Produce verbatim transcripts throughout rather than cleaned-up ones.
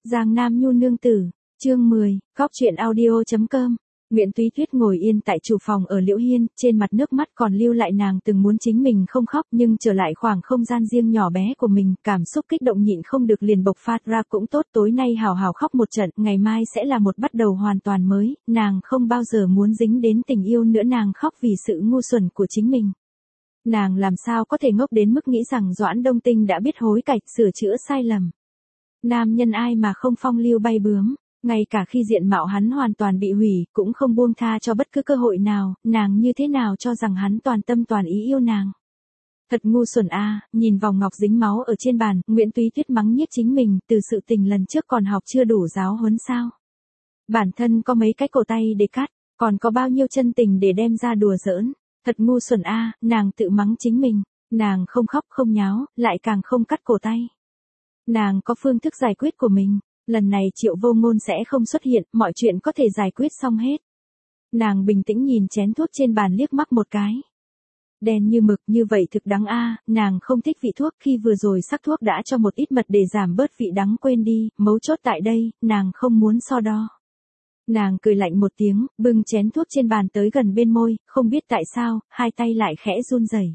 Giang Nam Nhu nương tử, chương mười, Cóc truyện audio chấm com. Nguyễn Túy Tuyết ngồi yên tại chủ phòng ở Liễu Hiên, trên mặt nước mắt còn lưu lại nàng từng muốn chính mình không khóc nhưng trở lại khoảng không gian riêng nhỏ bé của mình, cảm xúc kích động nhịn không được liền bộc phát ra cũng tốt, tối nay hào hào khóc một trận, ngày mai sẽ là một bắt đầu hoàn toàn mới, nàng không bao giờ muốn dính đến tình yêu nữa, nàng khóc vì sự ngu xuẩn của chính mình. Nàng làm sao có thể ngốc đến mức nghĩ rằng Doãn Đông Tinh đã biết hối cải, sửa chữa sai lầm. Nam nhân ai mà không phong lưu bay bướm, ngay cả khi diện mạo hắn hoàn toàn bị hủy, cũng không buông tha cho bất cứ cơ hội nào, nàng như thế nào cho rằng hắn toàn tâm toàn ý yêu nàng. Thật ngu xuẩn a, à, nhìn vòng ngọc dính máu ở trên bàn, Nguyễn Túy Tuyết mắng nhiếc chính mình, từ sự tình lần trước còn học chưa đủ giáo huấn sao. Bản thân có mấy cái cổ tay để cắt, còn có bao nhiêu chân tình để đem ra đùa giỡn, thật ngu xuẩn a, à, nàng tự mắng chính mình, nàng không khóc không nháo, lại càng không cắt cổ tay. Nàng có phương thức giải quyết của mình, lần này Triệu Vô Ngôn sẽ không xuất hiện, mọi chuyện có thể giải quyết xong hết. Nàng bình tĩnh nhìn chén thuốc trên bàn liếc mắt một cái. Đen như mực, như vậy thực đắng a, à, nàng không thích vị thuốc, khi vừa rồi sắc thuốc đã cho một ít mật để giảm bớt vị đắng, quên đi, mấu chốt tại đây, nàng không muốn so đo. Nàng cười lạnh một tiếng, bưng chén thuốc trên bàn tới gần bên môi, không biết tại sao, hai tay lại khẽ run rẩy.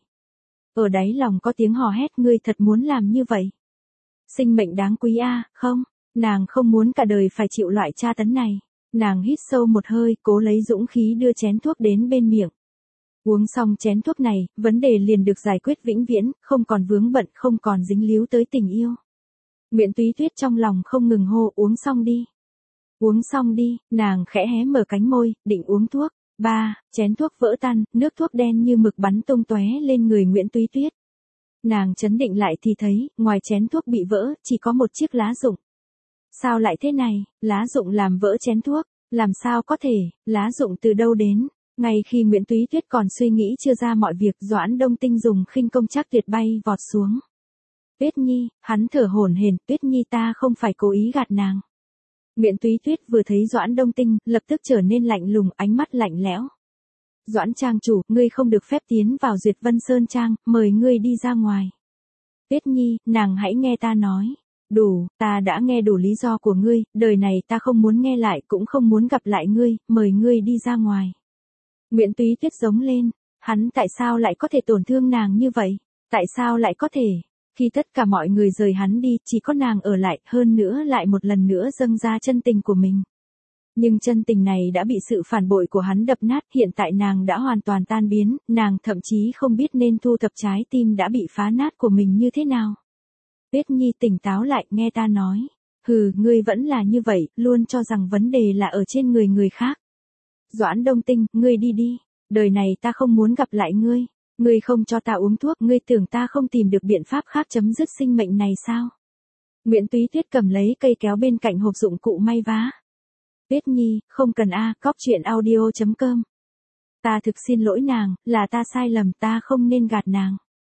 Ở đáy lòng có tiếng hò hét, ngươi thật muốn làm như vậy? Sinh mệnh đáng quý a, à, không, nàng không muốn cả đời phải chịu loại tra tấn này. Nàng hít sâu một hơi, cố lấy dũng khí đưa chén thuốc đến bên miệng. Uống xong chén thuốc này, vấn đề liền được giải quyết vĩnh viễn, không còn vướng bận, không còn dính líu tới tình yêu. Nguyễn Túy Tuyết trong lòng không ngừng hô, uống xong đi. Uống xong đi, nàng khẽ hé mở cánh môi, định uống thuốc. Ba, chén thuốc vỡ tan, nước thuốc đen như mực bắn tung tóe lên người Nguyễn Túy Tuyết. Nàng chấn định lại thì thấy, ngoài chén thuốc bị vỡ, chỉ có một chiếc lá rụng. Sao lại thế này, lá rụng làm vỡ chén thuốc, làm sao có thể, lá rụng từ đâu đến? Ngay khi Nguyễn Túy Tuyết còn suy nghĩ chưa ra mọi việc, Doãn Đông Tinh dùng khinh công chắc tuyệt bay vọt xuống. Tuyết Nhi, hắn thở hổn hển, Tuyết Nhi ta không phải cố ý gạt nàng. Nguyễn Túy Tuyết vừa thấy Doãn Đông Tinh, lập tức trở nên lạnh lùng, ánh mắt lạnh lẽo. Doãn trang chủ, ngươi không được phép tiến vào Duyệt Vân Sơn Trang, mời ngươi đi ra ngoài. Tuyết Nhi, nàng hãy nghe ta nói. Đủ, ta đã nghe đủ lý do của ngươi, đời này ta không muốn nghe lại cũng không muốn gặp lại ngươi, mời ngươi đi ra ngoài. Nguyễn Túy Tuyết giống lên, hắn tại sao lại có thể tổn thương nàng như vậy? Tại sao lại có thể? Khi tất cả mọi người rời hắn đi, chỉ có nàng ở lại, hơn nữa lại một lần nữa dâng ra chân tình của mình. Nhưng chân tình này đã bị sự phản bội của hắn đập nát, hiện tại nàng đã hoàn toàn tan biến, nàng thậm chí không biết nên thu thập trái tim đã bị phá nát của mình như thế nào. Tuyết Nhi tỉnh táo lại, nghe ta nói. Hừ, ngươi vẫn là như vậy, luôn cho rằng vấn đề là ở trên người người khác. Doãn Đông Tinh, ngươi đi đi, đời này ta không muốn gặp lại ngươi. Ngươi không cho ta uống thuốc, ngươi tưởng ta không tìm được biện pháp khác chấm dứt sinh mệnh này sao? Nguyễn Túy Tuyết cầm lấy cây kéo bên cạnh hộp dụng cụ may vá. Tuyết Nhi, không cần a, à, cóc truyện audio chấm com. Ta thực xin lỗi nàng, là ta sai lầm, ta không nên gạt nàng.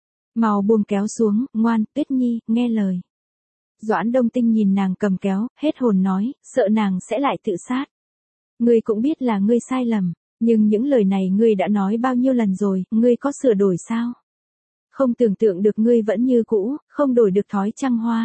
Màu buông kéo xuống, ngoan, Tuyết Nhi, nghe lời. Doãn Đông Tinh nhìn nàng cầm kéo, hết hồn nói, sợ nàng sẽ lại tự sát. Ngươi cũng biết là ngươi sai lầm, nhưng những lời này ngươi đã nói bao nhiêu lần rồi, ngươi có sửa đổi sao? Không tưởng tượng được ngươi vẫn như cũ, không đổi được thói trăng hoa.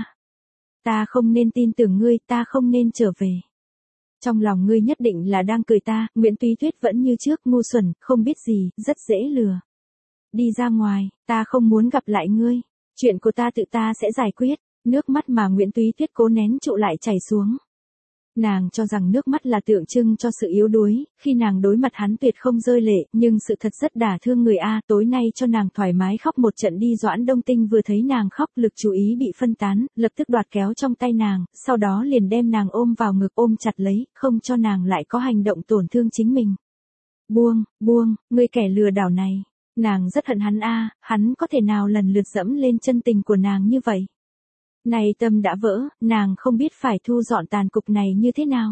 Ta không nên tin tưởng ngươi, ta không nên trở về. Trong lòng ngươi nhất định là đang cười ta, Nguyễn Túy Tuyết vẫn như trước, ngu xuẩn, không biết gì, rất dễ lừa. Đi ra ngoài, ta không muốn gặp lại ngươi, chuyện của ta tự ta sẽ giải quyết. Nước mắt mà Nguyễn Túy Tuyết cố nén trụ lại chảy xuống. Nàng cho rằng nước mắt là tượng trưng cho sự yếu đuối, khi nàng đối mặt hắn tuyệt không rơi lệ, nhưng sự thật rất đả thương người a, tối nay cho nàng thoải mái khóc một trận đi. Doãn Đông Tinh vừa thấy nàng khóc, lực chú ý bị phân tán, lập tức đoạt kéo trong tay nàng, sau đó liền đem nàng ôm vào ngực, ôm chặt lấy, không cho nàng lại có hành động tổn thương chính mình. Buông, buông, ngươi kẻ lừa đảo này. Nàng rất hận hắn a, hắn có thể nào lần lượt dẫm lên chân tình của nàng như vậy. Này tâm đã vỡ, nàng không biết phải thu dọn tàn cục này như thế nào.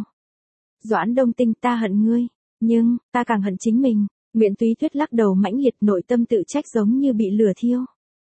Doãn Đông Tinh, ta hận ngươi, nhưng, ta càng hận chính mình. Nguyễn Túy Tuyết lắc đầu mãnh liệt, nội tâm tự trách giống như bị lửa thiêu.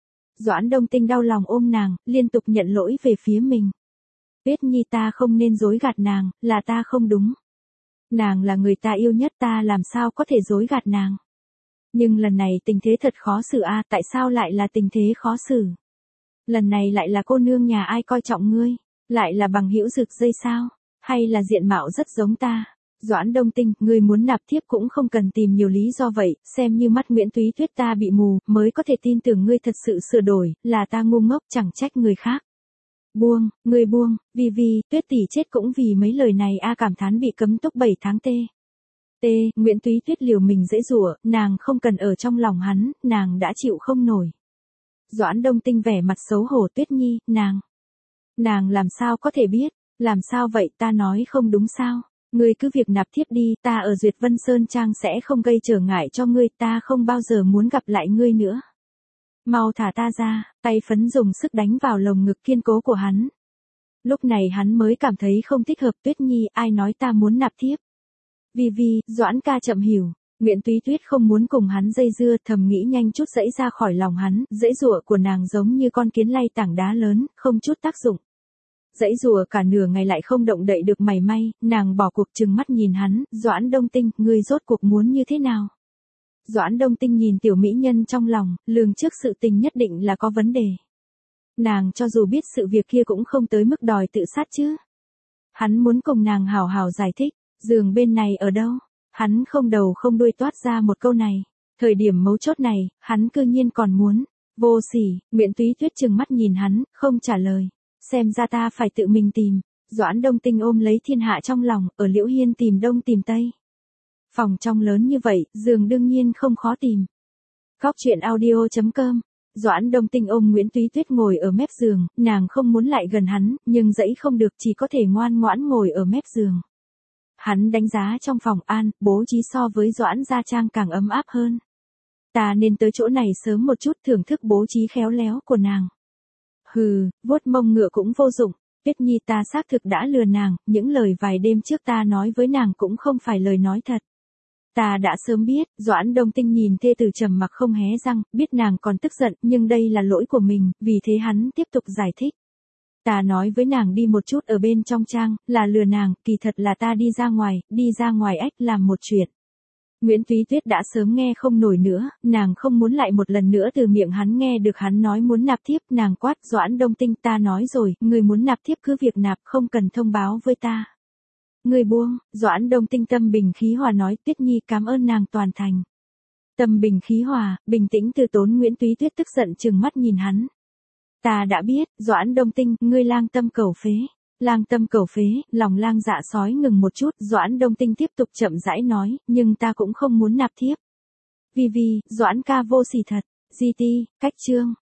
Doãn Đông Tinh đau lòng ôm nàng, liên tục nhận lỗi về phía mình. Tuyết Nhi, ta không nên dối gạt nàng, là ta không đúng. Nàng là người ta yêu nhất, ta làm sao có thể dối gạt nàng. Nhưng lần này tình thế thật khó xử a, tại sao lại là tình thế khó xử? Lần này lại là cô nương nhà ai coi trọng ngươi? Lại là bằng hữu rực dây sao? Hay là diện mạo rất giống ta? Doãn Đông Tinh, ngươi muốn nạp thiếp cũng không cần tìm nhiều lý do vậy, xem như mắt Nguyễn Túy Tuyết ta bị mù, mới có thể tin tưởng ngươi thật sự sửa đổi, là ta ngu ngốc chẳng trách người khác. Buông, ngươi buông, vì vì, Tuyết tỷ chết cũng vì mấy lời này a cảm thán bị cấm túc bảy tháng tê. T, Nguyễn Túy Tuyết liều mình dễ dụa, nàng không cần ở trong lòng hắn, nàng đã chịu không nổi. Doãn Đông Tinh vẻ mặt xấu hổ Tuyết Nhi, nàng. Nàng làm sao có thể biết, làm sao vậy ta nói không đúng sao, ngươi cứ việc nạp thiếp đi, ta ở Duyệt Vân Sơn Trang sẽ không gây trở ngại cho ngươi, ta không bao giờ muốn gặp lại ngươi nữa. Mau thả ta ra, tay phấn dùng sức đánh vào lồng ngực kiên cố của hắn. Lúc này hắn mới cảm thấy không thích hợp Tuyết Nhi, ai nói ta muốn nạp thiếp. Vì vì, Doãn ca chậm hiểu, Nguyễn Túy Tuyết không muốn cùng hắn dây dưa, thầm nghĩ nhanh chút dãy ra khỏi lòng hắn, dãy rụa của nàng giống như con kiến lay tảng đá lớn, không chút tác dụng. Dãy rùa cả nửa ngày lại không động đậy được mảy may, nàng bỏ cuộc trừng mắt nhìn hắn, Doãn Đông Tinh, ngươi rốt cuộc muốn như thế nào? Doãn Đông Tinh nhìn tiểu mỹ nhân trong lòng, lường trước sự tình nhất định là có vấn đề. Nàng cho dù biết sự việc kia cũng không tới mức đòi tự sát chứ. Hắn muốn cùng nàng hào hào giải thích, giường bên này ở đâu? Hắn không đầu không đuôi toát ra một câu này. Thời điểm mấu chốt này, hắn cư nhiên còn muốn. Vô sỉ, Nguyễn Túy Tuyết trừng mắt nhìn hắn, không trả lời. Xem ra ta phải tự mình tìm. Doãn Đông Tinh ôm lấy thiên hạ trong lòng, ở Liễu Hiên tìm đông tìm tây. Phòng trong lớn như vậy, giường đương nhiên không khó tìm. Góc truyện audio chấm com. Doãn Đông Tinh ôm Nguyễn Túy Tuyết ngồi ở mép giường, nàng không muốn lại gần hắn, nhưng dãy không được chỉ có thể ngoan ngoãn ngồi ở mép giường. Hắn đánh giá trong phòng an, bố trí so với Doãn gia trang càng ấm áp hơn. Ta nên tới chỗ này sớm một chút thưởng thức bố trí khéo léo của nàng. Hừ, vuốt mông ngựa cũng vô dụng, Tuyết Nhi ta xác thực đã lừa nàng, những lời vài đêm trước ta nói với nàng cũng không phải lời nói thật. Ta đã sớm biết, Doãn Đông Tinh nhìn thê tử trầm mặc không hé răng, biết nàng còn tức giận, nhưng đây là lỗi của mình, vì thế hắn tiếp tục giải thích. Ta nói với nàng đi một chút ở bên trong trang, là lừa nàng, kỳ thật là ta đi ra ngoài, đi ra ngoài ách làm một chuyện. Nguyễn Túy Tuyết đã sớm nghe không nổi nữa, nàng không muốn lại một lần nữa từ miệng hắn nghe được hắn nói muốn nạp thiếp, nàng quát Doãn Đông Tinh ta nói rồi, người muốn nạp thiếp cứ việc nạp không cần thông báo với ta. Người buông, Doãn Đông Tinh tâm bình khí hòa nói Tuyết Nhi cảm ơn nàng toàn thành. Tâm bình khí hòa, bình tĩnh từ tốn Nguyễn Túy Tuyết tức giận trừng mắt nhìn hắn. Ta đã biết, Doãn Đông Tinh, ngươi lang tâm cầu phế. Lang tâm cầu phế, lòng lang dạ sói ngừng một chút, Doãn Đông Tinh tiếp tục chậm rãi nói, nhưng ta cũng không muốn nạp thiếp. Vì vì, Doãn ca vô sỉ thật, gi ti, cách chương.